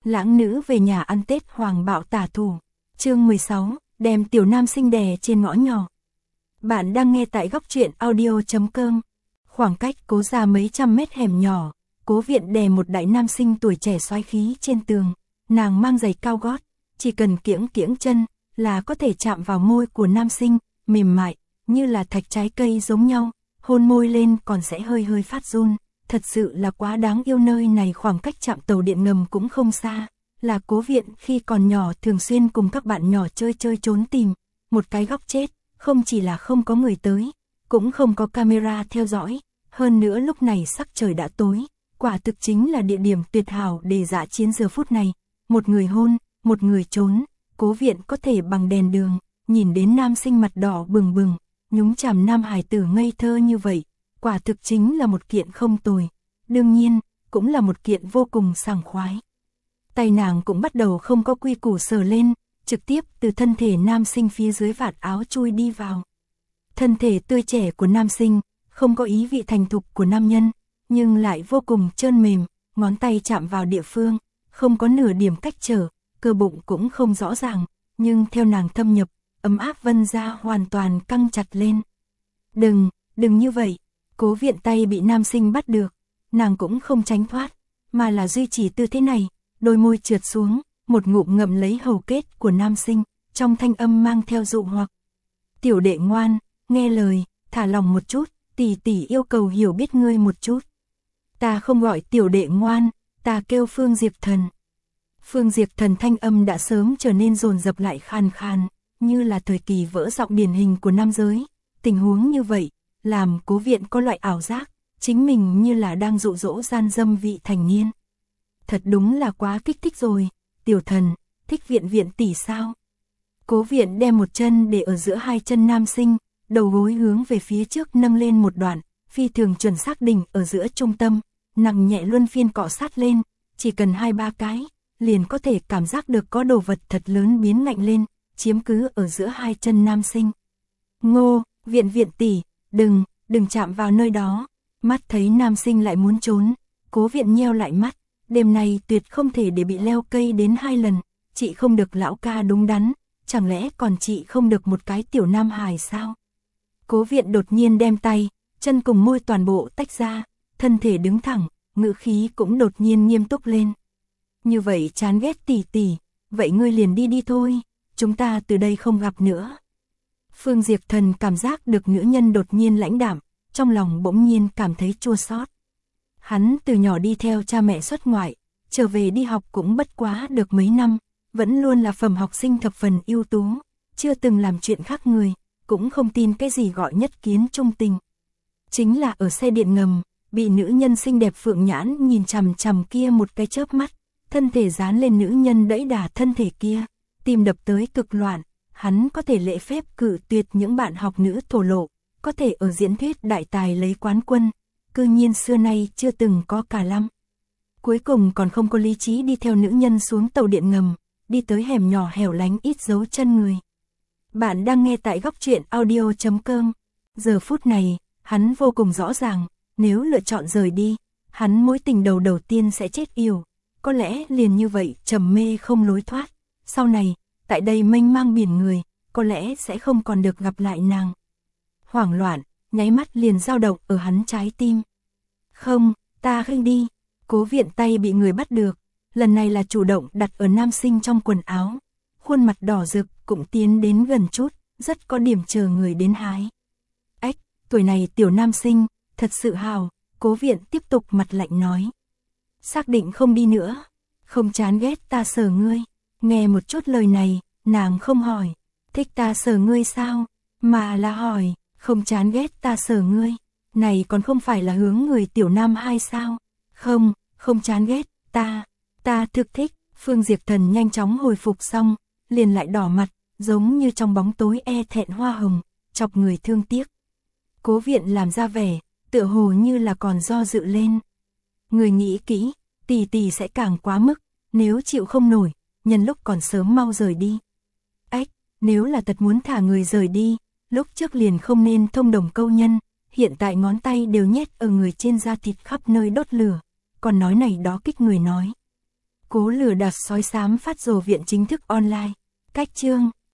Lãng nữ về nhà ăn Tết Hoàng bạo tả thủ. Chương 16, đem tiểu nam sinh đè trên ngõ nhỏ. Bạn đang nghe tại góc truyện audio.com. Khoảng cách Cố gia mấy trăm mét hẻm nhỏ, Cố Viện đè một đại nam sinh tuổi trẻ xoáy khí trên tường. Nàng mang giày cao gót, chỉ cần kiễng kiễng chân là có thể chạm vào môi của nam sinh, mềm mại, như là thạch trái cây giống nhau, hôn môi lên còn sẽ hơi hơi phát run. Thật sự là quá đáng yêu, nơi này khoảng cách trạm tàu điện ngầm cũng không xa, là Cố Viện khi còn nhỏ thường xuyên cùng các bạn nhỏ chơi trốn tìm, một cái góc chết, không chỉ là không có người tới, cũng không có camera theo dõi, hơn nữa lúc này sắc trời đã tối, quả thực chính là địa điểm tuyệt hảo để dã chiến giờ phút này, một người hôn, một người trốn, Cố Viện có thể bằng đèn đường, nhìn đến nam sinh mặt đỏ bừng bừng, nhúng chàm nam hài tử ngây thơ như vậy. Quả thực chính là một kiện không tồi, đương nhiên, cũng là một kiện vô cùng sảng khoái. Tay nàng cũng bắt đầu không có quy củ sờ lên, trực tiếp từ thân thể nam sinh phía dưới vạt áo chui đi vào. Thân thể tươi trẻ của nam sinh, không có ý vị thành thục của nam nhân, nhưng lại vô cùng trơn mềm, ngón tay chạm vào địa phương, không có nửa điểm cách trở, cơ bụng cũng không rõ ràng, nhưng theo nàng thâm nhập, ấm áp vân ra hoàn toàn căng chặt lên. Đừng như vậy. Cố Viện tay bị nam sinh bắt được, nàng cũng không tránh thoát, mà là duy trì tư thế này, đôi môi trượt xuống, một ngụm ngậm lấy hầu kết của nam sinh, trong thanh âm mang theo dụ hoặc. Tiểu đệ ngoan, nghe lời, thả lòng một chút, tỷ tỷ yêu cầu hiểu biết ngươi một chút. Ta không gọi tiểu đệ ngoan, ta kêu Phương Diệp Thần. Phương Diệp Thần thanh âm đã sớm trở nên dồn dập lại khàn khàn, như là thời kỳ vỡ giọng điển hình của nam giới. Tình huống như vậy làm Cố Viện có loại ảo giác, chính mình như là đang dụ dỗ gian dâm vị thành niên. Thật đúng là quá kích thích rồi, tiểu thần, thích Viện tỷ sao? Cố Viện đem một chân để ở giữa hai chân nam sinh, đầu gối hướng về phía trước nâng lên một đoạn, phi thường chuẩn xác đỉnh ở giữa trung tâm, nặng nhẹ luân phiên cọ sát lên, chỉ cần 2-3 cái, liền có thể cảm giác được có đồ vật thật lớn biến ngạnh lên, chiếm cứ ở giữa hai chân nam sinh. Ngô, Viện tỷ, đừng chạm vào nơi đó. Mắt thấy nam sinh lại muốn trốn, Cố Viện nheo lại mắt, đêm nay tuyệt không thể để bị leo cây đến 2 lần, chị không được lão ca đúng đắn, chẳng lẽ còn chị không được một cái tiểu nam hài sao? Cố Viện đột nhiên đem tay, chân cùng môi toàn bộ tách ra, thân thể đứng thẳng, ngữ khí cũng đột nhiên nghiêm túc lên. Như vậy chán ghét tỷ, vậy ngươi liền đi thôi, chúng ta từ đây không gặp nữa. Phương Diệp Thần cảm giác được nữ nhân đột nhiên lãnh đạm, trong lòng bỗng nhiên cảm thấy chua xót. Hắn từ nhỏ đi theo cha mẹ xuất ngoại, trở về đi học cũng bất quá được mấy năm, vẫn luôn là phẩm học sinh thập phần ưu tú, chưa từng làm chuyện khác người, cũng không tin cái gì gọi nhất kiến trung tình. Chính là ở xe điện ngầm, bị nữ nhân xinh đẹp Phượng Nhãn nhìn chằm chằm kia một cái chớp mắt, thân thể dán lên nữ nhân đẫy đà thân thể kia, tim đập tới cực loạn. Hắn có thể lễ phép cự tuyệt những bạn học nữ thổ lộ, có thể ở diễn thuyết đại tài lấy quán quân, cư nhiên xưa nay chưa từng có cả lăm. Cuối cùng còn không có lý trí đi theo nữ nhân xuống tàu điện ngầm, đi tới hẻm nhỏ hẻo lánh ít dấu chân người. Bạn đang nghe tại góc truyện audio.com. Giờ phút này, hắn vô cùng rõ ràng, nếu lựa chọn rời đi, hắn mối tình đầu tiên sẽ chết yểu, có lẽ liền như vậy trầm mê không lối thoát, sau này tại đây mênh mang biển người, có lẽ sẽ không còn được gặp lại nàng. Hoảng loạn, nháy mắt liền dao động ở hắn trái tim. Không, ta không đi. Cố Viện tay bị người bắt được, lần này là chủ động đặt ở nam sinh trong quần áo. Khuôn mặt đỏ rực cũng tiến đến gần chút, rất có điểm chờ người đến hái. Ách, tuổi này tiểu nam sinh, thật sự hào, Cố Viện tiếp tục mặt lạnh nói. Xác định không đi nữa, không chán ghét ta sờ ngươi. Nghe một chút lời này, nàng không hỏi, thích ta sờ ngươi sao, mà là hỏi, không chán ghét ta sờ ngươi, này còn không phải là hướng người tiểu nam hai sao, không chán ghét, ta thực thích. Phương Diệp Thần nhanh chóng hồi phục xong, liền lại đỏ mặt, giống như trong bóng tối e thẹn hoa hồng, chọc người thương tiếc. Cố Viện làm ra vẻ, tựa hồ như là còn do dự lên. Người nghĩ kỹ, tỷ sẽ càng quá mức, nếu chịu không nổi, nhân lúc còn sớm mau rời đi. Ách, nếu là thật muốn thả người rời đi, lúc trước liền không nên thông đồng câu nhân, hiện tại ngón tay đều nhét ở người trên da thịt khắp nơi đốt lửa, còn nói này đó kích người nói. Cố lừa đặt sói xám phát rồ viện chính thức online. Cách chương